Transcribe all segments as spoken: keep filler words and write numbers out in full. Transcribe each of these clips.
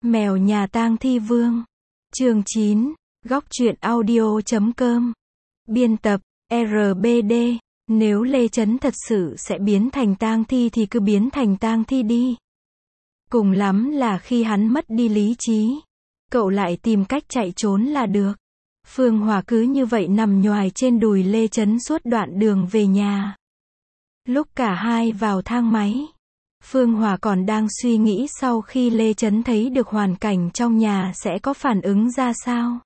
Mèo nhà tang thi vương. Chương chín. Góc truyện audio chấm com. Biên tập R B D. Nếu Lê Chấn thật sự sẽ biến thành tang thi thì cứ biến thành tang thi đi. Cùng lắm là khi hắn mất đi lý trí, cậu lại tìm cách chạy trốn là được. Phương Hòa cứ như vậy nằm nhoài trên đùi Lê Chấn suốt đoạn đường về nhà. Lúc cả hai vào thang máy, Phương Hòa còn đang suy nghĩ sau khi Lê Chấn thấy được hoàn cảnh trong nhà sẽ có phản ứng ra sao.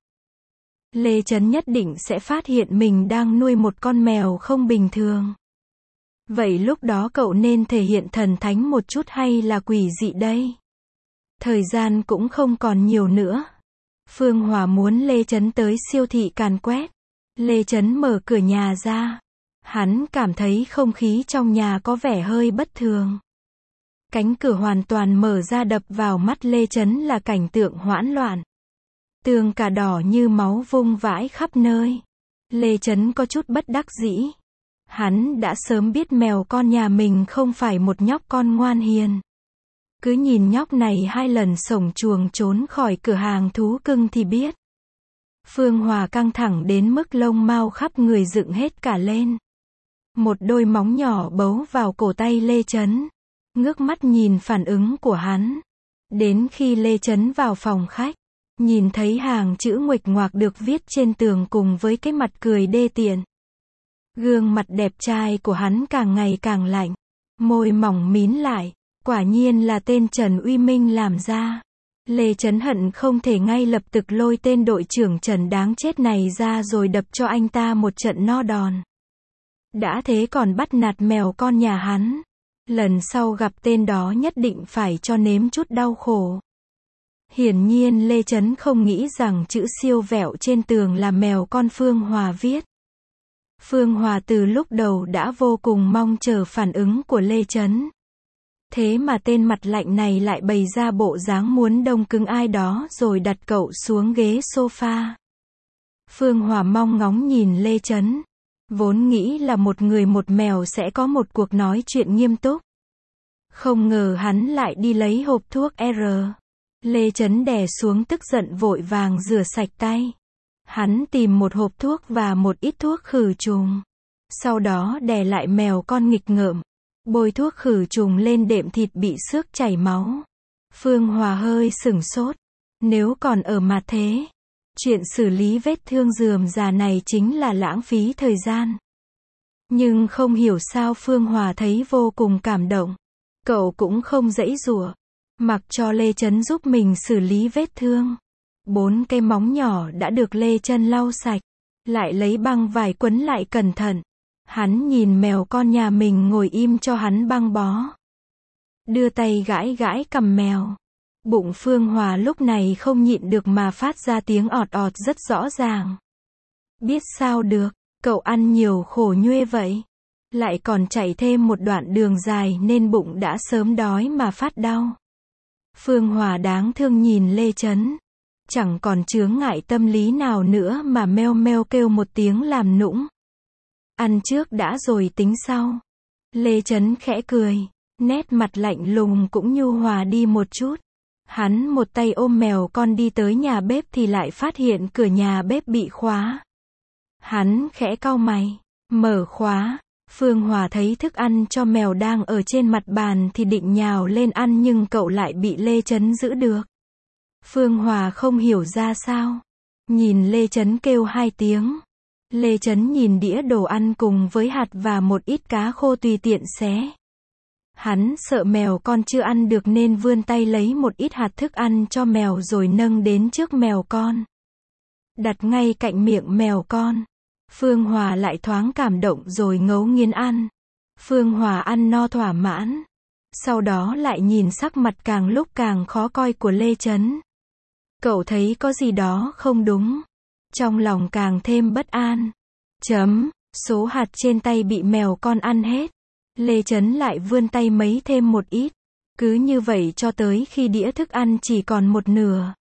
Lê Chấn nhất định sẽ phát hiện mình đang nuôi một con mèo không bình thường. Vậy lúc đó cậu nên thể hiện thần thánh một chút hay là quỷ dị đây? Thời gian cũng không còn nhiều nữa. Phương Hòa muốn Lê Chấn tới siêu thị càn quét. Lê Chấn mở cửa nhà ra. Hắn cảm thấy không khí trong nhà có vẻ hơi bất thường. Cánh cửa hoàn toàn mở ra đập vào mắt Lê Chấn là cảnh tượng hoảng loạn. Tường cả đỏ như máu vung vãi khắp nơi. Lê Chấn có chút bất đắc dĩ. Hắn đã sớm biết mèo con nhà mình không phải một nhóc con ngoan hiền. Cứ nhìn nhóc này hai lần sổng chuồng trốn khỏi cửa hàng thú cưng thì biết. Phương Hòa căng thẳng đến mức lông mao khắp người dựng hết cả lên. Một đôi móng nhỏ bấu vào cổ tay Lê Chấn. Ngước mắt nhìn phản ứng của hắn. Đến khi Lê Chấn vào phòng khách, nhìn thấy hàng chữ nguệch ngoạc được viết trên tường cùng với cái mặt cười đê tiện. Gương mặt đẹp trai của hắn càng ngày càng lạnh. Môi mỏng mím lại. Quả nhiên là tên Trần Uy Minh làm ra. Lê Chấn hận không thể ngay lập tức lôi tên đội trưởng Trần đáng chết này ra rồi đập cho anh ta một trận no đòn. Đã thế còn bắt nạt mèo con nhà hắn. Lần sau gặp tên đó nhất định phải cho nếm chút đau khổ. Hiển nhiên Lê Chấn không nghĩ rằng chữ siêu vẹo trên tường là mèo con Phương Hòa viết. Phương Hòa từ lúc đầu đã vô cùng mong chờ phản ứng của Lê Chấn. Thế mà tên mặt lạnh này lại bày ra bộ dáng muốn đông cứng ai đó rồi đặt cậu xuống ghế sofa. Phương Hòa mong ngóng nhìn Lê Chấn. Vốn nghĩ là một người một mèo sẽ có một cuộc nói chuyện nghiêm túc. Không ngờ hắn lại đi lấy hộp thuốc R. Lê Chấn đè xuống tức giận vội vàng rửa sạch tay. Hắn tìm một hộp thuốc và một ít thuốc khử trùng. Sau đó đè lại mèo con nghịch ngợm. Bôi thuốc khử trùng lên đệm thịt bị xước chảy máu. Phương Hòa hơi sửng sốt. Nếu còn ở mặt thế, chuyện xử lý vết thương rườm rà này chính là lãng phí thời gian. Nhưng không hiểu sao Phương Hòa thấy vô cùng cảm động. Cậu cũng không giãy giụa, mặc cho Lê Chấn giúp mình xử lý vết thương. Bốn cái móng nhỏ đã được Lê Chấn lau sạch, lại lấy băng vải quấn lại cẩn thận. Hắn nhìn mèo con nhà mình ngồi im cho hắn băng bó. Đưa tay gãi gãi cằm mèo. Bụng Phương Hòa lúc này không nhịn được mà phát ra tiếng ọt ọt rất rõ ràng. Biết sao được, cậu ăn nhiều khổ nhuê vậy. Lại còn chạy thêm một đoạn đường dài nên bụng đã sớm đói mà phát đau. Phương Hòa đáng thương nhìn Lê Chấn. Chẳng còn chướng ngại tâm lý nào nữa mà meo meo kêu một tiếng làm nũng. Ăn trước đã rồi tính sau. Lê Chấn khẽ cười. Nét mặt lạnh lùng cũng nhu hòa đi một chút. Hắn một tay ôm mèo con đi tới nhà bếp thì lại phát hiện cửa nhà bếp bị khóa. Hắn khẽ cau mày. Mở khóa. Phương Hòa thấy thức ăn cho mèo đang ở trên mặt bàn thì định nhào lên ăn nhưng cậu lại bị Lê Chấn giữ được. Phương Hòa không hiểu ra sao. Nhìn Lê Chấn kêu hai tiếng. Lê Chấn nhìn đĩa đồ ăn cùng với hạt và một ít cá khô tùy tiện xé. Hắn sợ mèo con chưa ăn được nên vươn tay lấy một ít hạt thức ăn cho mèo rồi nâng đến trước mèo con. Đặt ngay cạnh miệng mèo con. Phương Hòa lại thoáng cảm động rồi ngấu nghiến ăn. Phương Hòa ăn no thỏa mãn. Sau đó lại nhìn sắc mặt càng lúc càng khó coi của Lê Chấn. Cậu thấy có gì đó không đúng. Trong lòng càng thêm bất an. Chấm, số hạt trên tay bị mèo con ăn hết. Lê Chấn lại vươn tay mấy thêm một ít. Cứ như vậy cho tới khi đĩa thức ăn chỉ còn một nửa.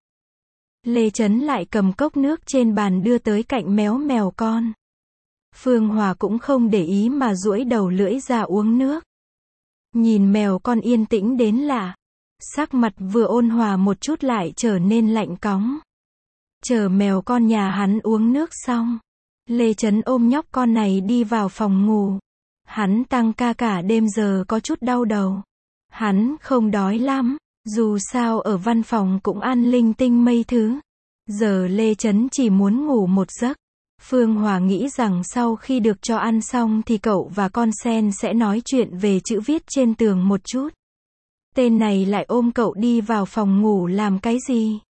Lê Chấn lại cầm cốc nước trên bàn đưa tới cạnh méo mèo con. Phương Hòa cũng không để ý mà duỗi đầu lưỡi ra uống nước. Nhìn mèo con yên tĩnh đến lạ. Sắc mặt vừa ôn hòa một chút lại trở nên lạnh cóng. Chờ mèo con nhà hắn uống nước xong, Lê Chấn ôm nhóc con này đi vào phòng ngủ. Hắn tăng ca cả đêm giờ có chút đau đầu. Hắn không đói lắm, dù sao ở văn phòng cũng ăn linh tinh mây thứ. Giờ Lê Chấn chỉ muốn ngủ một giấc. Phương Hòa nghĩ rằng sau khi được cho ăn xong thì cậu và con sen sẽ nói chuyện về chữ viết trên tường một chút. Tên này lại ôm cậu đi vào phòng ngủ làm cái gì?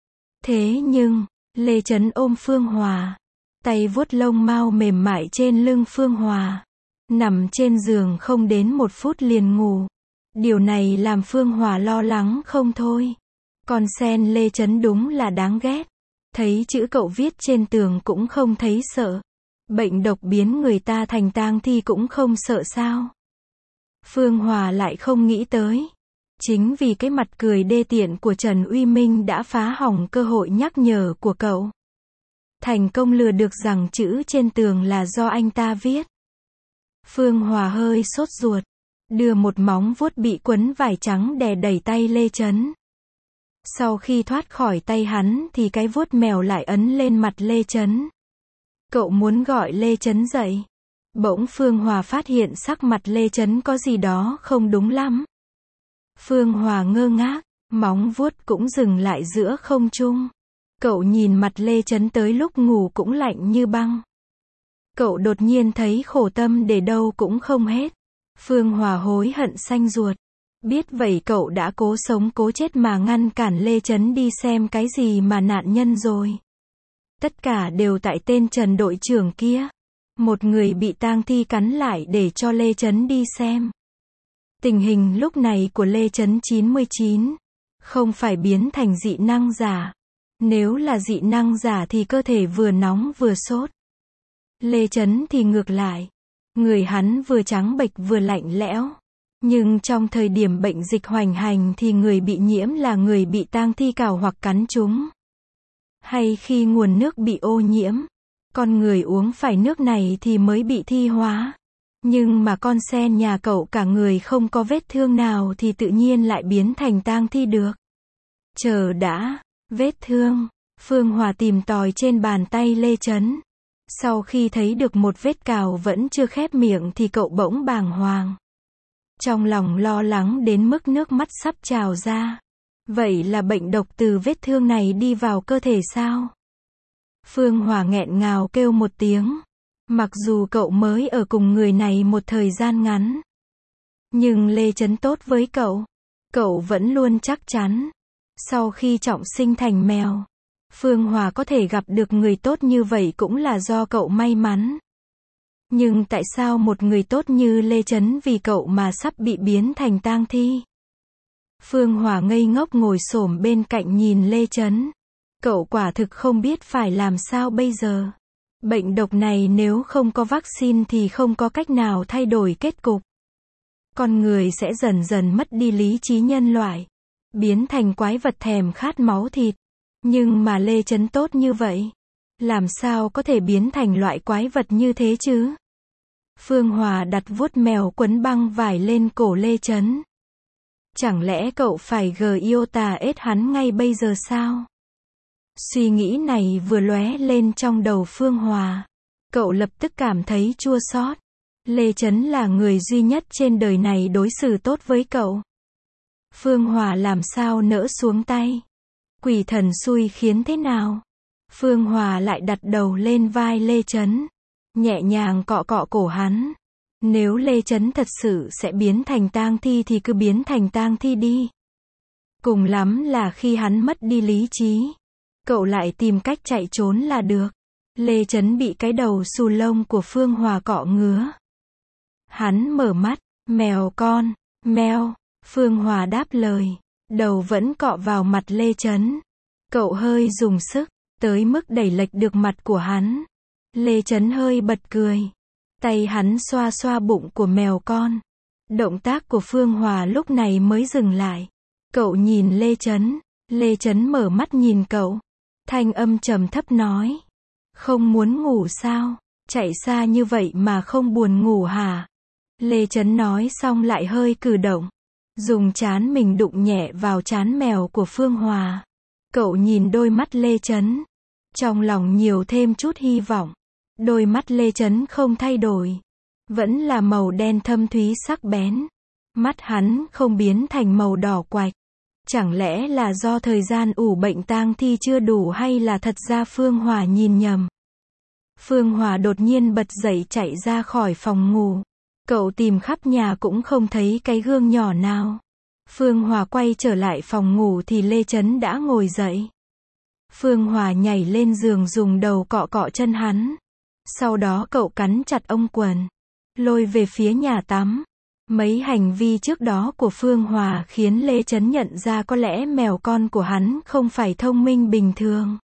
Thế nhưng, Lê Chấn ôm Phương Hòa, tay vuốt lông mao mềm mại trên lưng Phương Hòa, nằm trên giường không đến một phút liền ngủ. Điều này làm Phương Hòa lo lắng không thôi. Con sen Lê Chấn đúng là đáng ghét. Thấy chữ cậu viết trên tường cũng không thấy sợ. Bệnh độc biến người ta thành tang thi cũng không sợ sao? Phương Hòa lại không nghĩ tới. Chính vì cái mặt cười đê tiện của Trần Uy Minh đã phá hỏng cơ hội nhắc nhở của cậu. Thành công lừa được rằng chữ trên tường là do anh ta viết. Phương Hòa hơi sốt ruột, đưa một móng vuốt bị quấn vải trắng đè đẩy tay Lê Chấn. Sau khi thoát khỏi tay hắn thì cái vuốt mèo lại ấn lên mặt Lê Chấn. Cậu muốn gọi Lê Chấn dậy. Bỗng Phương Hòa phát hiện sắc mặt Lê Chấn có gì đó không đúng lắm. Phương Hòa ngơ ngác, móng vuốt cũng dừng lại giữa không trung. Cậu nhìn mặt Lê Chấn tới lúc ngủ cũng lạnh như băng. Cậu đột nhiên thấy khổ tâm để đâu cũng không hết. Phương Hòa hối hận xanh ruột. Biết vậy cậu đã cố sống cố chết mà ngăn cản Lê Chấn đi xem cái gì mà nạn nhân rồi. Tất cả đều tại tên Trần đội trưởng kia. Một người bị tang thi cắn lại để cho Lê Chấn đi xem. Tình hình lúc này của Lê Chấn chín mươi chín, không phải biến thành dị năng giả. Nếu là dị năng giả thì cơ thể vừa nóng vừa sốt. Lê Chấn thì ngược lại. Người hắn vừa trắng bệch vừa lạnh lẽo. Nhưng trong thời điểm bệnh dịch hoành hành thì người bị nhiễm là người bị tang thi cào hoặc cắn trúng. Hay khi nguồn nước bị ô nhiễm, con người uống phải nước này thì mới bị thi hóa. Nhưng mà con sen nhà cậu cả người không có vết thương nào thì tự nhiên lại biến thành tang thi được. Chờ đã, vết thương. Phương Hòa tìm tòi trên bàn tay Lê Chấn. Sau khi thấy được một vết cào vẫn chưa khép miệng thì cậu bỗng bàng hoàng. Trong lòng lo lắng đến mức nước mắt sắp trào ra. Vậy là bệnh độc từ vết thương này đi vào cơ thể sao? Phương Hòa nghẹn ngào kêu một tiếng. Mặc dù cậu mới ở cùng người này một thời gian ngắn. Nhưng Lê Chấn tốt với cậu. Cậu vẫn luôn chắc chắn. Sau khi trọng sinh thành mèo, Phương Hòa có thể gặp được người tốt như vậy cũng là do cậu may mắn. Nhưng tại sao một người tốt như Lê Chấn vì cậu mà sắp bị biến thành tang thi? Phương Hòa ngây ngốc ngồi xổm bên cạnh nhìn Lê Chấn. Cậu quả thực không biết phải làm sao bây giờ. Bệnh độc này nếu không có vaccine thì không có cách nào thay đổi kết cục. Con người sẽ dần dần mất đi lý trí nhân loại. Biến thành quái vật thèm khát máu thịt. Nhưng mà Lê Chấn tốt như vậy. Làm sao có thể biến thành loại quái vật như thế chứ? Phương Hòa đặt vuốt mèo quấn băng vải lên cổ Lê Chấn. Chẳng lẽ cậu phải gờ yêu tà ết hắn ngay bây giờ sao? Suy nghĩ này vừa lóe lên trong đầu Phương Hòa. Cậu lập tức cảm thấy chua xót. Lê Chấn là người duy nhất trên đời này đối xử tốt với cậu. Phương Hòa làm sao nỡ xuống tay. Quỷ thần xui khiến thế nào? Phương Hòa lại đặt đầu lên vai Lê Chấn. Nhẹ nhàng cọ cọ cổ hắn. Nếu Lê Chấn thật sự sẽ biến thành tang thi thì cứ biến thành tang thi đi. Cùng lắm là khi hắn mất đi lý trí, cậu lại tìm cách chạy trốn là được. Lê Chấn bị cái đầu xù lông của Phương Hòa cọ ngứa. Hắn mở mắt, mèo con, meo. Phương Hòa đáp lời, đầu vẫn cọ vào mặt Lê Chấn. Cậu hơi dùng sức, tới mức đẩy lệch được mặt của hắn. Lê Chấn hơi bật cười. Tay hắn xoa xoa bụng của mèo con. Động tác của Phương Hòa lúc này mới dừng lại. Cậu nhìn Lê Chấn. Lê Chấn mở mắt nhìn cậu. Thanh âm trầm thấp nói. Không muốn ngủ sao? Chạy xa như vậy mà không buồn ngủ hả? Lê Chấn nói xong lại hơi cử động. dùng trán mình đụng nhẹ vào trán mèo của Phương Hòa. Cậu nhìn đôi mắt Lê Chấn, trong lòng nhiều thêm chút hy vọng. Đôi mắt Lê Chấn không thay đổi, vẫn là màu đen thâm thúy sắc bén. Mắt hắn không biến thành màu đỏ quạch. Chẳng lẽ là do thời gian ủ bệnh tang thi chưa đủ hay là thật ra Phương Hòa nhìn nhầm? Phương Hòa đột nhiên bật dậy chạy ra khỏi phòng ngủ. Cậu tìm khắp nhà cũng không thấy cái gương nhỏ nào. Phương Hòa quay trở lại phòng ngủ thì Lê Chấn đã ngồi dậy. Phương Hòa nhảy lên giường dùng đầu cọ cọ chân hắn. Sau đó cậu cắn chặt ống quần, lôi về phía nhà tắm. Mấy hành vi trước đó của Phương Hòa khiến Lê Chấn nhận ra có lẽ mèo con của hắn không phải thông minh bình thường.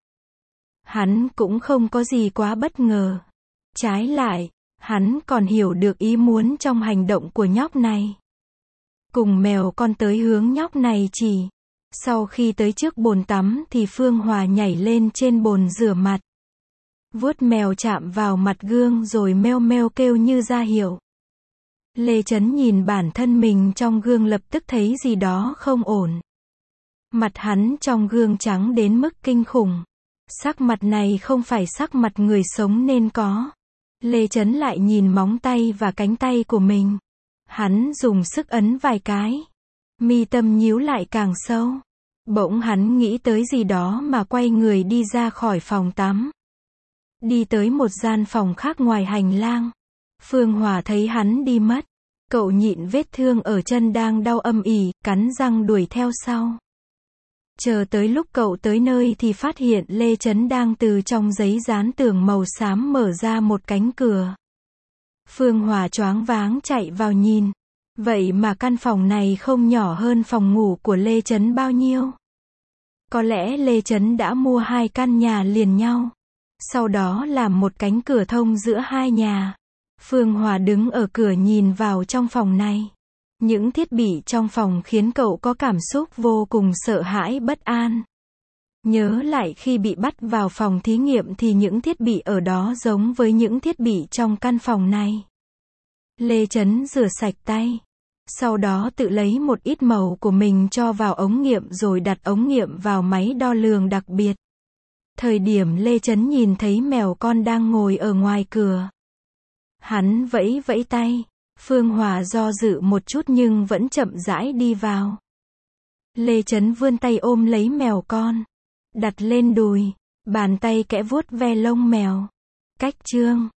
Hắn cũng không có gì quá bất ngờ. Trái lại, hắn còn hiểu được ý muốn trong hành động của nhóc này. Cùng mèo con tới hướng nhóc này chỉ. Sau khi tới trước bồn tắm thì Phương Hòa nhảy lên trên bồn rửa mặt. Vuốt mèo chạm vào mặt gương rồi meo meo kêu như ra hiệu. Lê Chấn nhìn bản thân mình trong gương lập tức thấy gì đó không ổn. Mặt hắn trong gương trắng đến mức kinh khủng. Sắc mặt này không phải sắc mặt người sống nên có. Lê Chấn lại nhìn móng tay và cánh tay của mình. Hắn dùng sức ấn vài cái. Mi tâm nhíu lại càng sâu. Bỗng hắn nghĩ tới gì đó mà quay người đi ra khỏi phòng tắm. Đi tới một gian phòng khác ngoài hành lang. Phương Hòa thấy hắn đi mất. Cậu nhịn vết thương ở chân đang đau âm ỉ, cắn răng đuổi theo sau. Chờ tới lúc cậu tới nơi thì phát hiện Lê Chấn đang từ trong giấy dán tường màu xám mở ra một cánh cửa. Phương Hòa choáng váng chạy vào nhìn. Vậy mà căn phòng này không nhỏ hơn phòng ngủ của Lê Chấn bao nhiêu. Có lẽ Lê Chấn đã mua hai căn nhà liền nhau. Sau đó làm một cánh cửa thông giữa hai nhà. Phương Hòa đứng ở cửa nhìn vào trong phòng này. Những thiết bị trong phòng khiến cậu có cảm xúc vô cùng sợ hãi bất an. Nhớ lại khi bị bắt vào phòng thí nghiệm thì những thiết bị ở đó giống với những thiết bị trong căn phòng này. Lê Chấn rửa sạch tay. Sau đó tự lấy một ít màu của mình cho vào ống nghiệm rồi đặt ống nghiệm vào máy đo lường đặc biệt. Thời điểm Lê Chấn nhìn thấy mèo con đang ngồi ở ngoài cửa. Hắn vẫy vẫy tay. Phương Hòa do dự một chút nhưng vẫn chậm rãi đi vào. Lê Chấn vươn tay ôm lấy mèo con. Đặt lên đùi. Bàn tay kẽ vuốt ve lông mèo. Cách chương.